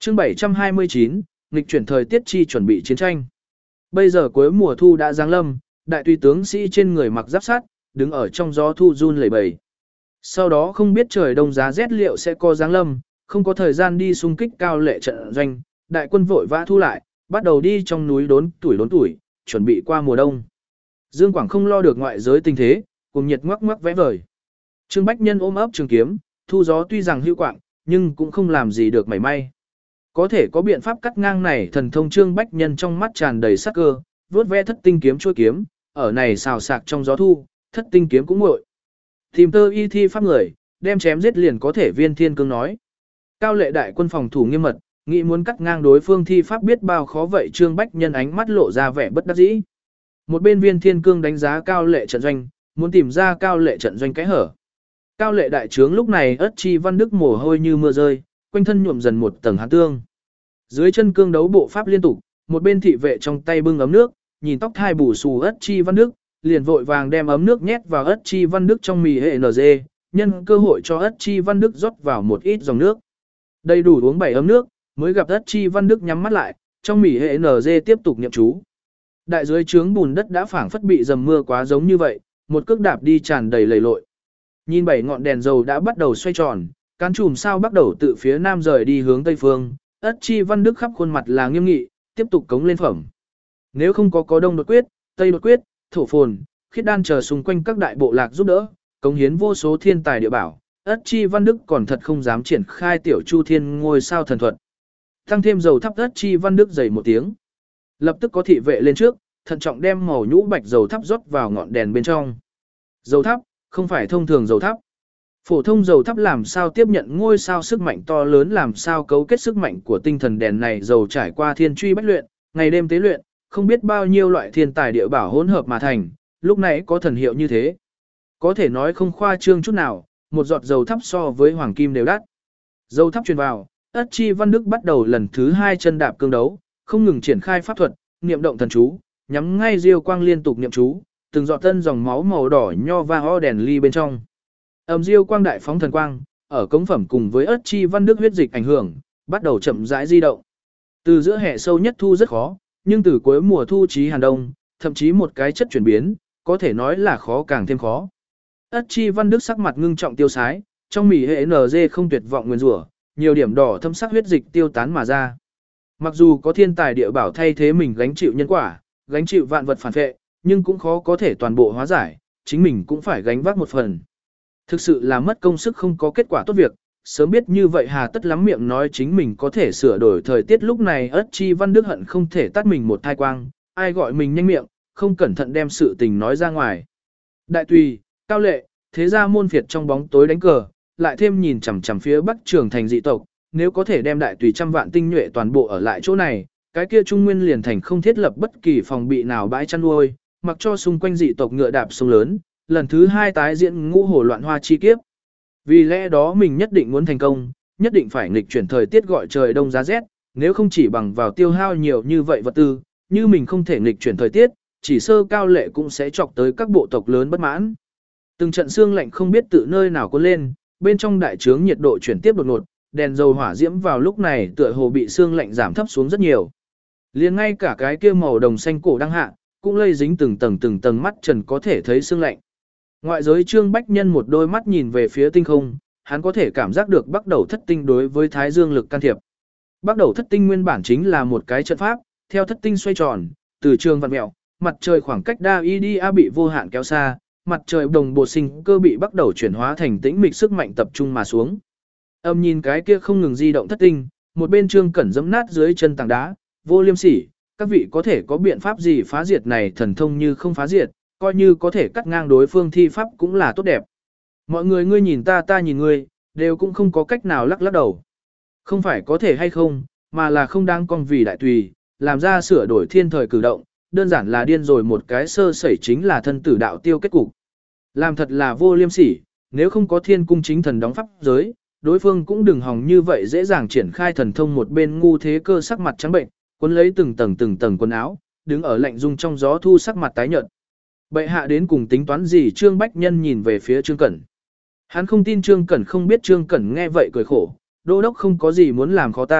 Chương 729, nghịch chuyển thời tiết chi chuẩn bị chiến tranh. Bây giờ cuối mùa thu đã giáng lâm, đại tùy tướng sĩ trên người mặc giáp sắt, đứng ở trong gió thu run lẩy bẩy. Sau đó không biết trời đông giá rét liệu sẽ có giáng lâm, không có thời gian đi xung kích cao lệ trận doanh, đại quân vội vã thu lại, bắt đầu đi trong núi đốn tuổi, chuẩn bị qua mùa đông. Dương Quảng không lo được ngoại giới tình thế, cùng nhiệt ngoắc ngoắc vẽ vời. Trương Bách Nhân ôm ấp trường kiếm, thu gió tuy rằng hữu quạng, nhưng cũng không làm gì được mảy may. Có thể có biện pháp cắt ngang này, thần thông Trương Bách Nhân trong mắt tràn đầy sắc cơ, vuốt ve thất tinh kiếm chuôi kiếm, ở này xào sạc trong gió thu, thất tinh kiếm cũng nguội. Tìm tơ y thi pháp người, đem chém giết liền có thể viên thiên cương nói. Cao lệ đại quân phòng thủ nghiêm mật, nghĩ muốn cắt ngang đối phương thi pháp biết bao khó vậy. Trương Bách Nhân ánh mắt lộ ra vẻ bất đắc dĩ. Một bên viên thiên cương đánh giá cao lệ trận doanh, muốn tìm ra cao lệ trận doanh cái hở. Cao lệ đại trướng lúc này ất chi văn đức mồ hôi như mưa rơi, quanh thân nhuộm dần một tầng hàn tương. Dưới chân cương đấu bộ pháp liên tục, một bên thị vệ trong tay bưng ấm nước, nhìn tóc thai bù xù ất chi văn đức, liền vội vàng đem ấm nước nhét vào ất chi văn đức trong mì hệ NG, nhân cơ hội cho ất chi văn đức rót vào một ít dòng nước. Đầy đủ uống 7 ấm nước, mới gặp ất chi văn đức nhắm mắt lại, trong mì hệ NG tiếp tục niệm chú. Đại dưới trướng bùn đất đã phảng phất bị dầm mưa quá giống như vậy, một cước đạp đi tràn đầy lầy lội. Nhìn 7 ngọn đèn dầu đã bắt đầu xoay tròn, cán chùm sao bắt đầu từ phía nam rời đi hướng tây phương, ất chi văn đức khắp khuôn mặt là nghiêm nghị, tiếp tục cống lên phẩm. Nếu không có đông đột quyết, tây đột quyết, thổ phồn, khiết đan chờ xung quanh các đại bộ lạc giúp đỡ, cống hiến vô số thiên tài địa bảo, ất chi văn đức còn thật không dám triển khai tiểu chu thiên ngôi sao thần thuật. Tăng thêm dầu thắp ất chi văn đức dày một tiếng. Lập tức có thị vệ lên trước, thận trọng đem màu nhũ bạch dầu thắp rót vào ngọn đèn bên trong. Dầu thắp, không phải thông thường dầu thắp. Phổ thông dầu thắp làm sao tiếp nhận ngôi sao sức mạnh to lớn, làm sao cấu kết sức mạnh của tinh thần đèn này dầu trải qua thiên truy bách luyện, ngày đêm tế luyện, không biết bao nhiêu loại thiên tài địa bảo hỗn hợp mà thành, lúc này có thần hiệu như thế. Có thể nói không khoa trương chút nào, một giọt dầu thắp so với hoàng kim đều đắt. Dầu thắp truyền vào, ất chi văn đức bắt đầu lần thứ 2 chân đạp cương đấu, không ngừng triển khai pháp thuật, niệm động thần chú, nhắm ngay diêu quang liên tục niệm chú, từng giọt tân dòng máu màu đỏ nho va ho đèn ly bên trong. Âm diêu quang đại phóng thần quang, ở cống phẩm cùng với ất chi văn đức huyết dịch ảnh hưởng, bắt đầu chậm rãi di động. Từ giữa hè sâu nhất thu rất khó, nhưng từ cuối mùa thu chí hàn đông, thậm chí một cái chất chuyển biến, có thể nói là khó càng thêm khó. Ất chi văn đức sắc mặt ngưng trọng tiêu sái, trong mỉ hệ NG không tuyệt vọng nguyên rủa, nhiều điểm đỏ thâm sắc huyết dịch tiêu tán mà ra. Mặc dù có thiên tài địa bảo thay thế mình gánh chịu nhân quả, gánh chịu vạn vật phản vệ, nhưng cũng khó có thể toàn bộ hóa giải, chính mình cũng phải gánh vác một phần. Thực sự là mất công sức không có kết quả tốt việc, sớm biết như vậy hà tất lắm miệng nói chính mình có thể sửa đổi thời tiết. Lúc này ất chi văn đức hận không thể tắt mình một thai quang, ai gọi mình nhanh miệng, không cẩn thận đem sự tình nói ra ngoài. Đại tùy, cao lệ, thế ra môn phiệt trong bóng tối đánh cờ, lại thêm nhìn chằm chằm phía bắc trường thành dị tộc, nếu có thể đem đại tùy trăm vạn tinh nhuệ toàn bộ ở lại chỗ này, cái kia trung nguyên liền thành không thiết lập bất kỳ phòng bị nào bãi chăn nuôi, mặc cho xung quanh dị tộc ngựa đạp sông lớn, lần thứ 2 tái diễn ngũ hổ loạn hoa chi kiếp. Vì lẽ đó mình nhất định muốn thành công, nhất định phải nghịch chuyển thời tiết gọi trời đông giá rét, nếu không chỉ bằng vào tiêu hao nhiều như vậy vật tư, như mình không thể nghịch chuyển thời tiết, chỉ sơ cao lệ cũng sẽ chọc tới các bộ tộc lớn bất mãn. Từng trận xương lạnh không biết tự nơi nào cuốn lên, bên trong đại trướng nhiệt độ chuyển tiếp đột ngột, đèn dầu hỏa diễm vào lúc này tựa hồ bị xương lạnh giảm thấp xuống rất nhiều. Liền ngay cả cái kia màu đồng xanh cổ đang hạ, cũng lây dính từng tầng mắt trần có thể thấy xương lạnh. Ngoại giới Trương Bách Nhân một đôi mắt nhìn về phía tinh không, hắn có thể cảm giác được bắt đầu thất tinh đối với thái dương lực can thiệp. Bắt đầu thất tinh nguyên bản chính là một cái trận pháp, theo thất tinh xoay tròn, từ trường vặn mẹo, mặt trời khoảng cách đa IDA bị vô hạn kéo xa, mặt trời đồng bộ sinh cơ bị bắt đầu chuyển hóa thành tĩnh mịch sức mạnh tập trung mà xuống. Âm nhìn cái kia không ngừng di động thất tinh, một bên Trương Cẩn giẫm nát dưới chân tảng đá, vô liêm sỉ, các vị có thể có biện pháp gì phá diệt này thần thông như không phá diệt, coi như có thể cắt ngang đối phương thi pháp cũng là tốt đẹp. Mọi người ngươi nhìn ta ta nhìn ngươi, đều cũng không có cách nào lắc lắc đầu. Không phải có thể hay không, mà là không đáng con vì đại tùy, làm ra sửa đổi thiên thời cử động, đơn giản là điên rồi, một cái sơ sẩy chính là thân tử đạo tiêu kết cục. Làm thật là vô liêm sỉ, nếu không có thiên cung chính thần đóng pháp giới, đối phương cũng đừng hòng như vậy dễ dàng triển khai thần thông. Một bên ngu thế cơ sắc mặt trắng bệnh, quấn lấy từng tầng quần áo, đứng ở lạnh rung trong gió thu sắc mặt tái nhợt. Bệ hạ đến cùng tính toán gì? Trương Bách Nhân nhìn về phía Trương Cẩn. Hắn không tin Trương Cẩn không biết. Trương Cẩn nghe vậy cười khổ, đô đốc không có gì muốn làm khó ta,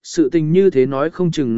sự tình như thế nói không chừng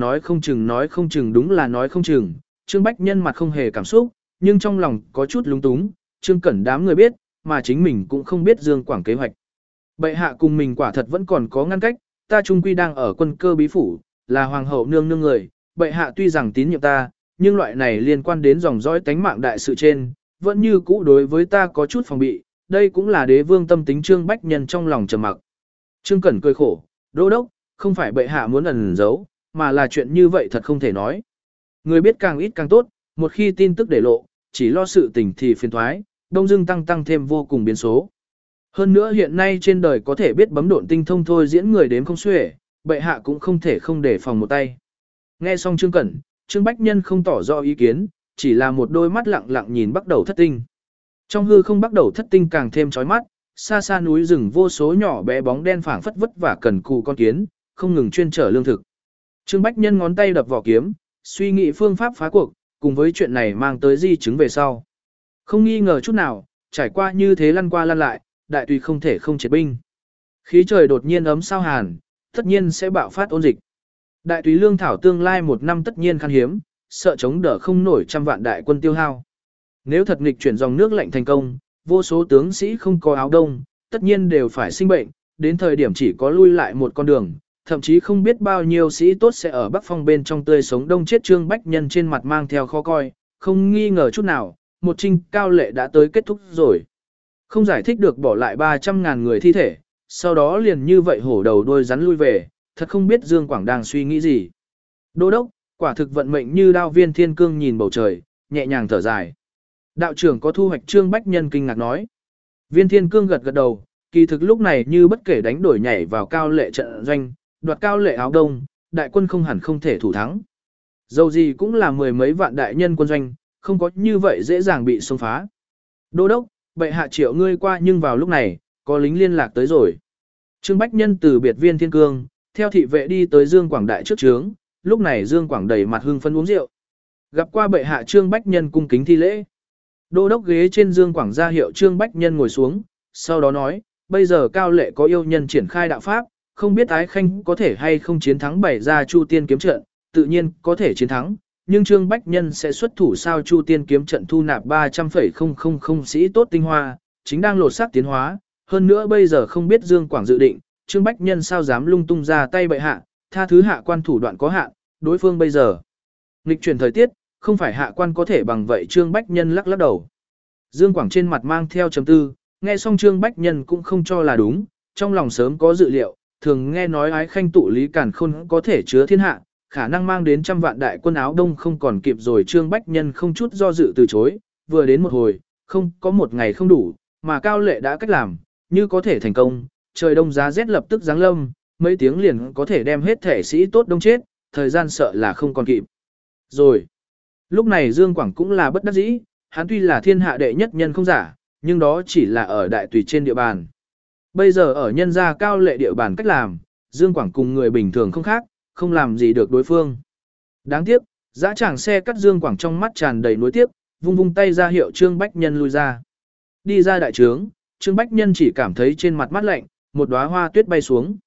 đúng là nói không chừng, Trương Bách Nhân mặt không hề cảm xúc, nhưng trong lòng có chút lúng túng, Trương Cẩn đám người biết, mà chính mình cũng không biết Dương Quảng kế hoạch. Bệ hạ cùng mình quả thật vẫn còn có ngăn cách, ta trung quy đang ở quân cơ bí phủ, là hoàng hậu nương nương người, bệ hạ tuy rằng tín nhiệm ta, nhưng loại này liên quan đến dòng dõi tánh mạng đại sự trên, vẫn như cũ đối với ta có chút phòng bị, đây cũng là đế vương tâm tính Trương Bách Nhân trong lòng trầm mặc. Trương Cẩn cười khổ, đô đốc, không phải bệ hạ muốn ẩn giấu, mà là chuyện như vậy thật không thể nói. Người biết càng ít càng tốt, một khi tin tức để lộ, chỉ lo sự tình thì phiền thoái, đông dưng tăng thêm vô cùng biến số. Hơn nữa hiện nay trên đời có thể biết bấm độn tinh thông thôi diễn người đếm không xuể, bệ hạ cũng không thể không để phòng một tay. Nghe xong Trương Cẩn, Trương Bách Nhân không tỏ rõ ý kiến, chỉ là một đôi mắt lặng lặng nhìn bắt đầu thất tinh. Trong hư không bắt đầu thất tinh càng thêm chói mắt, xa xa núi rừng vô số nhỏ bé bóng đen phảng phất vất vả cần cù con kiến, không ngừng chuyên trở lương thực. Trương Bách Nhân ngón tay đập vỏ kiếm, suy nghĩ phương pháp phá cuộc, cùng với chuyện này mang tới di chứng về sau. Không nghi ngờ chút nào, trải qua như thế lăn qua lăn lại, đại tùy không thể không triệt binh. Khí trời đột nhiên ấm sao hàn, tất nhiên sẽ bạo phát ôn dịch. Đại tùy lương thảo tương lai một năm tất nhiên khan hiếm, sợ chống đỡ không nổi trăm vạn đại quân tiêu hao. Nếu thật nghịch chuyển dòng nước lạnh thành công, vô số tướng sĩ không có áo đông, tất nhiên đều phải sinh bệnh, đến thời điểm chỉ có lui lại một con đường, thậm chí không biết bao nhiêu sĩ tốt sẽ ở Bắc Phong bên trong tươi sống đông chết. Trương Bách Nhân trên mặt mang theo khó coi, không nghi ngờ chút nào, một trinh cao lệ đã tới kết thúc rồi. Không giải thích được bỏ lại 300.000 người thi thể, sau đó liền như vậy hổ đầu đôi rắn lui về, thật không biết Dương Quảng đang suy nghĩ gì. Đô đốc, quả thực vận mệnh như đao. Viên Thiên Cương nhìn bầu trời, nhẹ nhàng thở dài. Đạo trưởng có thu hoạch. Trương Bách Nhân kinh ngạc nói. Viên Thiên Cương gật gật đầu, kỳ thực lúc này như bất kể đánh đổi nhảy vào cao lệ trận doanh, đoạt cao lệ áo đông, đại quân không hẳn không thể thủ thắng. Dầu gì cũng là mười mấy vạn đại nhân quân doanh, không có như vậy dễ dàng bị xông phá. Đô đốc, bệ hạ triệu ngươi qua, nhưng vào lúc này, có lính liên lạc tới rồi. Trương Bách Nhân từ biệt Viên Thiên Cương, theo thị vệ đi tới Dương Quảng đại trước trướng, lúc này Dương Quảng đầy mặt hưng phấn uống rượu. Gặp qua bệ hạ, Trương Bách Nhân cung kính thi lễ. Đô đốc ghế trên Dương Quảng ra hiệu Trương Bách Nhân ngồi xuống, sau đó nói, bây giờ cao lệ có yêu nhân triển khai đạo pháp, không biết Ái Khanh có thể hay không chiến thắng bày ra Chu Tiên kiếm trận, tự nhiên có thể chiến thắng, nhưng Trương Bách Nhân sẽ xuất thủ sao Chu Tiên kiếm trận thu nạp 300,000 sĩ tốt tinh hoa, chính đang lột xác tiến hóa, hơn nữa bây giờ không biết Dương Quảng dự định, Trương Bách Nhân sao dám lung tung ra tay bệ hạ, tha thứ hạ quan thủ đoạn có hạn, đối phương bây giờ nghịch chuyển thời tiết, không phải hạ quan có thể bằng vậy. Trương Bách Nhân lắc lắc đầu. Dương Quảng trên mặt mang theo trầm tư, nghe xong Trương Bách Nhân cũng không cho là đúng, trong lòng sớm có dự liệu, thường nghe nói Ái Khanh tụ lý càn khôn có thể chứa thiên hạ, khả năng mang đến trăm vạn đại quân áo đông không còn kịp rồi. Trương Bách Nhân không chút do dự từ chối, vừa đến một hồi, không có một ngày không đủ, mà cao lệ đã cách làm, như có thể thành công, trời đông giá rét lập tức giáng lâm, mấy tiếng liền có thể đem hết thể sĩ tốt đông chết, thời gian sợ là không còn kịp. Rồi, lúc này Dương Quảng cũng là bất đắc dĩ, hắn tuy là thiên hạ đệ nhất nhân không giả, nhưng đó chỉ là ở đại tùy trên địa bàn. Bây giờ ở nhân gia cao lệ địa bàn cách làm, Dương Quảng cùng người bình thường không khác, không làm gì được đối phương. Đáng tiếc, dã tràng xe cắt Dương Quảng trong mắt tràn đầy nuối tiếc, vung vung tay ra hiệu Trương Bách Nhân lui ra. Đi ra đại trướng, Trương Bách Nhân chỉ cảm thấy trên mặt mát lạnh, một đóa hoa tuyết bay xuống.